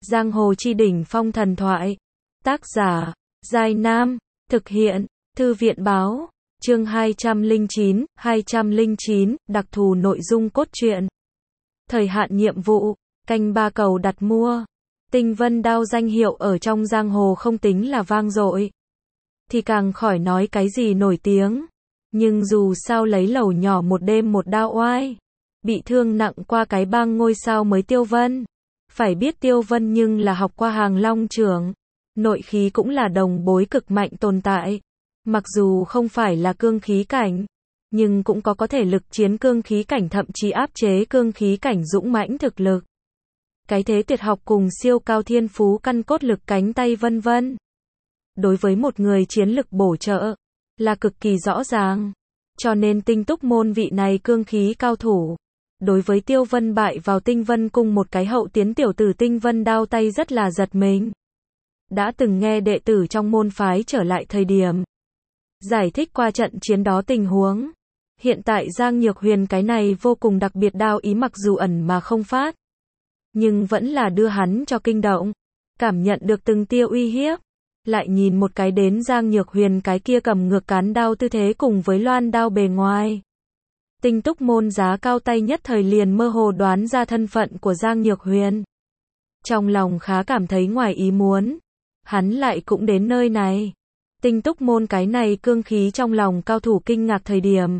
Giang hồ chi đỉnh phong thần thoại. Tác giả, Giai Nam. Thực hiện, Thư viện báo. Chương 209, đặc thù nội dung cốt truyện. Thời hạn nhiệm vụ, canh ba cầu đặt mua. Tinh vân đao danh hiệu ở trong giang hồ không tính là vang dội, thì càng khỏi nói cái gì nổi tiếng. Nhưng dù sao lấy lẩu nhỏ một đêm một đao oai, bị thương nặng qua cái bang ngôi sao mới Tiêu Vân. Phải biết Tiêu Vân nhưng là học qua Hàng Long trưởng, nội khí cũng là đồng bối cực mạnh tồn tại. Mặc dù không phải là cương khí cảnh, nhưng cũng có thể lực chiến cương khí cảnh, thậm chí áp chế cương khí cảnh dũng mãnh thực lực. Cái thế tuyệt học cùng siêu cao thiên phú căn cốt lực cánh tay vân vân. Đối với một người chiến lực bổ trợ, là cực kỳ rõ ràng. Cho nên Tinh Túc môn vị này cương khí cao thủ, đối với Tiêu Vân bại vào Tinh Vân cung một cái hậu tiến tiểu tử Tinh Vân đao tay rất là giật mình. Đã từng nghe đệ tử trong môn phái trở lại thời điểm giải thích qua trận chiến đó tình huống. Hiện tại Giang Nhược Huyền cái này vô cùng đặc biệt đao ý mặc dù ẩn mà không phát, nhưng vẫn là đưa hắn cho kinh động. Cảm nhận được từng tia uy hiếp, lại nhìn một cái đến Giang Nhược Huyền cái kia cầm ngược cán đao tư thế cùng với loan đao bề ngoài. Tinh Túc môn giá cao tay nhất thời liền mơ hồ đoán ra thân phận của Giang Nhược Huyền. Trong lòng khá cảm thấy ngoài ý muốn, hắn lại cũng đến nơi này. Tinh Túc môn cái này cương khí trong lòng cao thủ kinh ngạc thời điểm.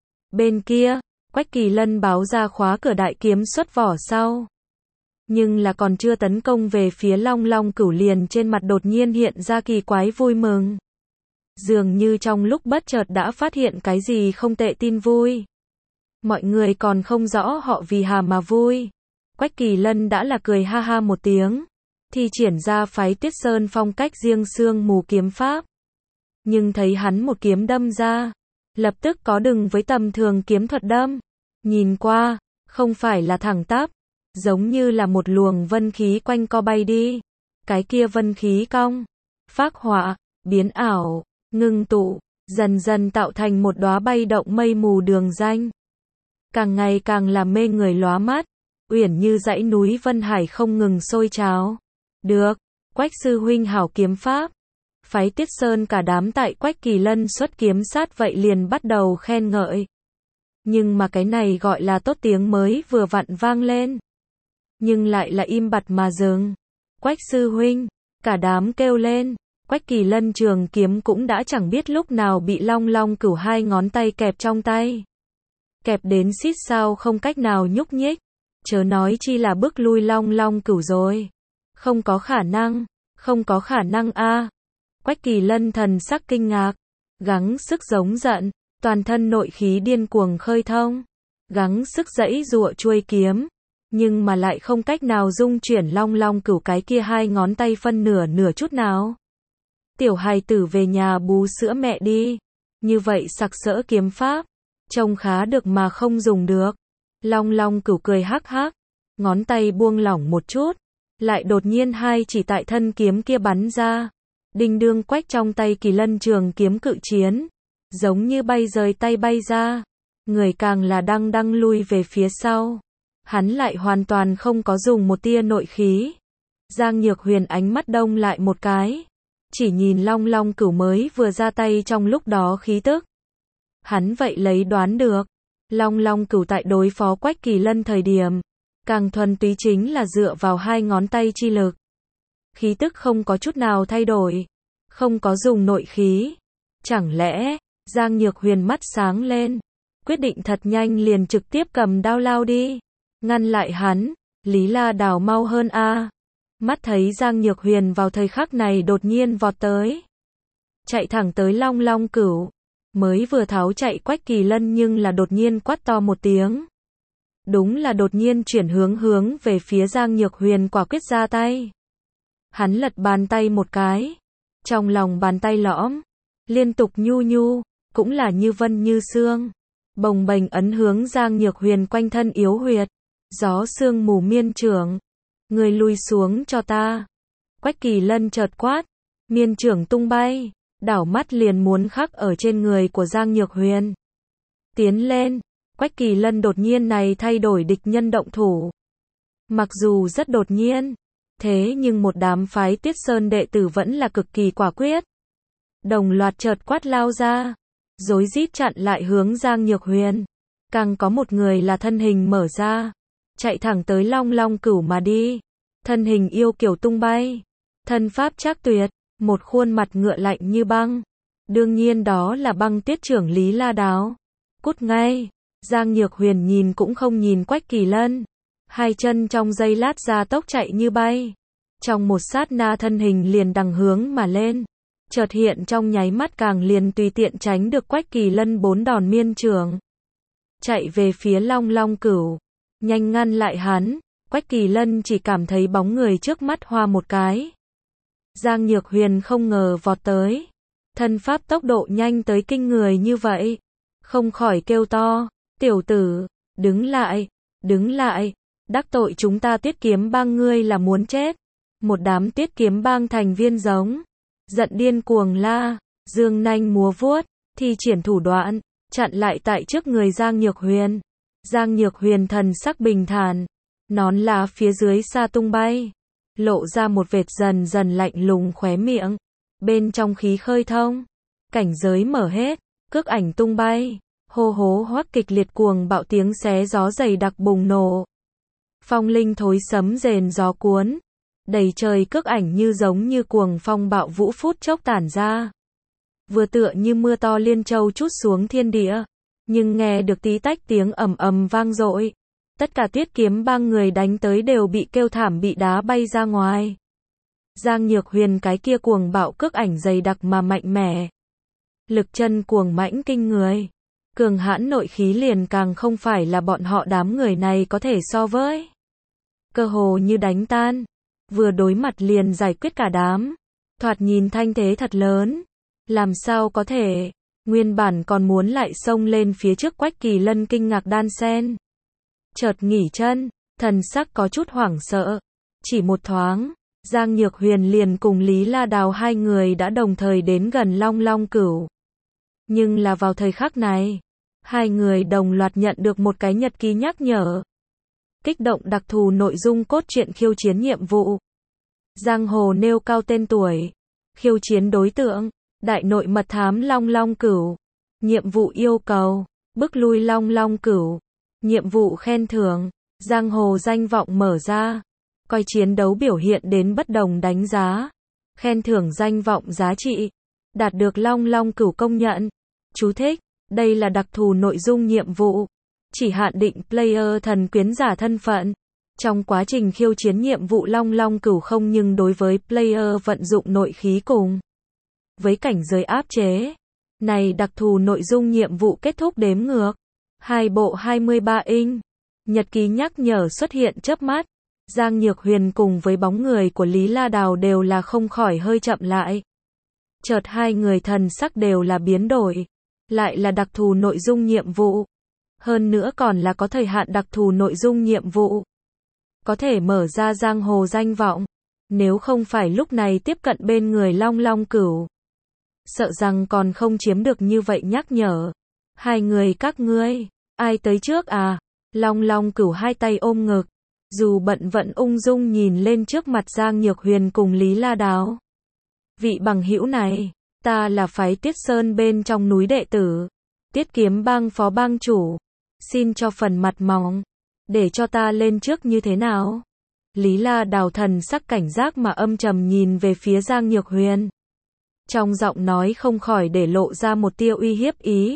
Bên kia, Quách Kỳ Lân báo ra khóa cửa đại kiếm xuất vỏ sau. Nhưng là còn chưa tấn công về phía Long Long Cửu liền trên mặt đột nhiên hiện ra kỳ quái vui mừng. Dường như trong lúc bất chợt đã phát hiện cái gì không tệ tin vui. Mọi người còn không rõ họ vì hà mà vui. Quách Kỳ Lân đã là cười ha ha một tiếng, thi triển ra phái Tuyết Sơn phong cách riêng sương mù kiếm pháp. Nhưng thấy hắn một kiếm đâm ra, lập tức có đừng với tầm thường kiếm thuật đâm. Nhìn qua, không phải là thẳng tắp, giống như là một luồng vân khí quanh co bay đi. Cái kia vân khí cong, phác họa, biến ảo, ngưng tụ, dần dần tạo thành một đóa bay động mây mù đường danh. Càng ngày càng làm mê người lóa mắt, uyển như dãy núi Vân Hải không ngừng sôi trào. Được, Quách sư huynh hảo kiếm pháp. Phái Tiết Sơn cả đám tại Quách Kỳ Lân xuất kiếm sát vậy liền bắt đầu khen ngợi. Nhưng mà cái này gọi là tốt tiếng mới vừa vặn vang lên, nhưng lại là im bặt mà dừng. Quách sư huynh, cả đám kêu lên. Quách Kỳ Lân trường kiếm cũng đã chẳng biết lúc nào bị Long Long Cửu hai ngón tay kẹp trong tay. Kẹp đến xít sao không cách nào nhúc nhích. Chớ nói chi là bước lui Long Long Cửu rồi. Không có khả năng a. Quách Kỳ Lân thần sắc kinh ngạc, gắng sức giống giận, toàn thân nội khí điên cuồng khơi thông, gắng sức giãy giụa chuôi kiếm, nhưng mà lại không cách nào dung chuyển Long Long Cửu cái kia hai ngón tay phân nửa chút nào. Tiểu hài tử về nhà bú sữa mẹ đi. Như vậy sặc sỡ kiếm pháp, trông khá được mà không dùng được. Long Long Cửu cười hắc hắc, ngón tay buông lỏng một chút, lại đột nhiên hai chỉ tại thân kiếm kia bắn ra. Đinh đương Quách trong tay Kỳ Lân trường kiếm cự chiến, giống như bay rời tay bay ra. Người càng là đang lui về phía sau. Hắn lại hoàn toàn không có dùng một tia nội khí. Giang Nhược Huyền ánh mắt đông lại một cái, chỉ nhìn Long Long Cửu mới vừa ra tay trong lúc đó khí tức. Hắn vậy lấy đoán được, Long Long Cửu tại đối phó Quách Kỳ Lân thời điểm, càng thuần túy chính là dựa vào hai ngón tay chi lực. Khí tức không có chút nào thay đổi, không có dùng nội khí. Chẳng lẽ, Giang Nhược Huyền mắt sáng lên, quyết định thật nhanh liền trực tiếp cầm đao lao đi. Ngăn lại hắn, Lý La Đào mau hơn a. Mắt thấy Giang Nhược Huyền vào thời khắc này đột nhiên vọt tới, chạy thẳng tới Long Long Cửu. Mới vừa tháo chạy Quách Kỳ Lân nhưng là đột nhiên quát to một tiếng. Đúng là đột nhiên chuyển hướng về phía Giang Nhược Huyền quả quyết ra tay. Hắn lật bàn tay một cái, trong lòng bàn tay lõm, liên tục nhu, cũng là như vân như sương, bồng bềnh ấn hướng Giang Nhược Huyền quanh thân yếu huyệt. Gió sương mù miên trưởng, người lui xuống cho ta. Quách Kỳ Lân chợt quát, miên trưởng tung bay, đảo mắt liền muốn khắc ở trên người của Giang Nhược Huyền. Tiến lên, Quách Kỳ Lân đột nhiên này thay đổi địch nhân động thủ. Mặc dù rất đột nhiên, Thế nhưng một đám phái Tiết Sơn đệ tử vẫn là cực kỳ quả quyết. Đồng loạt chợt quát lao ra, rối rít chặn lại hướng Giang Nhược Huyền. Càng có một người là thân hình mở ra, chạy thẳng tới Long Long Cửu mà đi. Thân hình yêu kiều tung bay, thân pháp trác tuyệt, một khuôn mặt ngựa lạnh như băng. Đương nhiên đó là Băng Tiết trưởng Lý La Đáo. Cút ngay, Giang Nhược Huyền nhìn cũng không nhìn Quách Kỳ Lân. Hai chân trong giây lát ra tốc chạy như bay. Trong một sát na thân hình liền đằng hướng mà lên. Chợt hiện trong nháy mắt càng liền tùy tiện tránh được Quách Kỳ Lân 4 đòn miên trường. Chạy về phía Long Long Cửu, nhanh ngăn lại hắn. Quách Kỳ Lân chỉ cảm thấy bóng người trước mắt hoa một cái. Giang Nhược Huyền không ngờ vọt tới. Thân pháp tốc độ nhanh tới kinh người như vậy. Không khỏi kêu to, tiểu tử, đứng lại, đắc tội chúng ta Tiết Kiếm Bang ngươi là muốn chết. Một đám Tiết Kiếm Bang thành viên giống giận điên cuồng la, dương nanh múa vuốt, thi triển thủ đoạn, chặn lại tại trước người Giang Nhược Huyền. Giang Nhược Huyền thần sắc bình thản, nón lá phía dưới xa tung bay, lộ ra một vệt dần dần lạnh lùng khóe miệng. Bên trong khí khơi thông, cảnh giới mở hết, cước ảnh tung bay, hô hố hoắc kịch liệt cuồng bạo tiếng xé gió dày đặc bùng nổ. Phong linh thối sấm rền gió cuốn, đầy trời cước ảnh như giống như cuồng phong bạo vũ phút chốc tản ra. Vừa tựa như mưa to liên châu trút xuống thiên địa, nhưng nghe được tí tách tiếng ầm ầm vang dội. Tất cả Tiết Kiếm Bang người đánh tới đều bị kêu thảm bị đá bay ra ngoài. Giang Nhược Huyền cái kia cuồng bạo cước ảnh dày đặc mà mạnh mẽ. Lực chân cuồng mãnh kinh người. Cường hãn nội khí liền càng không phải là bọn họ đám người này có thể so với. Cơ hồ như đánh tan. Vừa đối mặt liền giải quyết cả đám. Thoạt nhìn thanh thế thật lớn. Làm sao có thể. Nguyên bản còn muốn lại xông lên phía trước Quách Kỳ Lân kinh ngạc đan sen. Chợt nghỉ chân, thần sắc có chút hoảng sợ. Chỉ một thoáng, Giang Nhược Huyền liền cùng Lý La Đào hai người đã đồng thời đến gần Long Long Cửu. Nhưng là vào thời khắc này, hai người đồng loạt nhận được một cái nhật ký nhắc nhở. Kích động đặc thù nội dung cốt truyện khiêu chiến nhiệm vụ. Giang hồ nêu cao tên tuổi. Khiêu chiến đối tượng, đại nội mật thám Long Long Cửu. Nhiệm vụ yêu cầu, bức lui Long Long Cửu. Nhiệm vụ khen thưởng, giang hồ danh vọng mở ra. Coi chiến đấu biểu hiện đến bất đồng đánh giá. Khen thưởng danh vọng giá trị. Đạt được Long Long Cửu công nhận. Chú thích, đây là đặc thù nội dung nhiệm vụ. Chỉ hạn định player thần quyến giả thân phận. Trong quá trình khiêu chiến nhiệm vụ Long Long Cửu không nhưng đối với player vận dụng nội khí cùng với cảnh giới áp chế. Này đặc thù nội dung nhiệm vụ kết thúc đếm ngược. 2 bộ 23 inch. Nhật ký nhắc nhở xuất hiện chớp mắt. Giang Nhược Huyền cùng với bóng người của Lý La Đào đều là không khỏi hơi chậm lại. Chợt hai người thần sắc đều là biến đổi. Lại là đặc thù nội dung nhiệm vụ. Hơn nữa còn là có thời hạn đặc thù nội dung nhiệm vụ. Có thể mở ra giang hồ danh vọng. Nếu không phải lúc này tiếp cận bên người Long Long Cửu, sợ rằng còn không chiếm được như vậy nhắc nhở. Hai người các ngươi, ai tới trước à? Long Long Cửu hai tay ôm ngực. Dù bận vận ung dung nhìn lên trước mặt Giang Nhược Huyền cùng Lý La Đáo. Vị bằng hữu này, ta là phái Tiết Sơn bên trong núi đệ tử. Tiết Kiếm Bang phó bang chủ. Xin cho phần mặt mỏng. Để cho ta lên trước như thế nào? Lý La Đào thần sắc cảnh giác mà âm trầm nhìn về phía Giang Nhược Huyền. Trong giọng nói không khỏi để lộ ra một tia uy hiếp ý.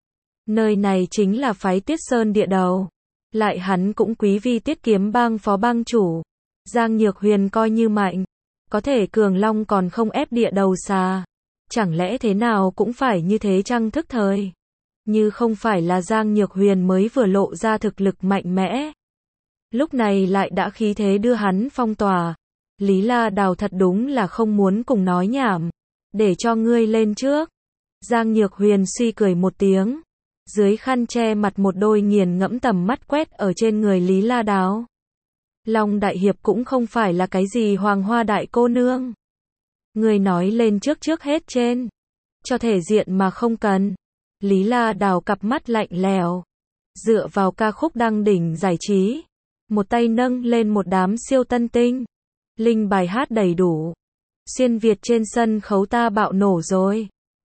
Nơi này chính là phái Tiết Sơn địa đầu. Lại hắn cũng quý vi Tiết Kiếm Bang phó bang chủ. Giang Nhược Huyền coi như mạnh. Có thể cường long còn không ép địa đầu xà. Chẳng lẽ thế nào cũng phải như thế chăng thức thời? Như không phải là Giang Nhược Huyền mới vừa lộ ra thực lực mạnh mẽ. Lúc này lại đã khí thế đưa hắn phong tỏa. Lý La Đào thật đúng là không muốn cùng nói nhảm. Để cho ngươi lên trước. Giang Nhược Huyền suy cười một tiếng. Dưới khăn che mặt một đôi nghiền ngẫm tầm mắt quét ở trên người Lý La Đáo. Long Đại Hiệp cũng không phải là cái gì hoàng hoa đại cô nương. Người nói lên trước hết trên. Cho thể diện mà không cần. Lý La Đào cặp mắt lạnh lèo. Dựa vào ca khúc đăng đỉnh giải trí. Một tay nâng lên một đám siêu tân tinh. Linh bài hát đầy đủ. Xuyên Việt trên sân khấu ta bạo nổ rồi.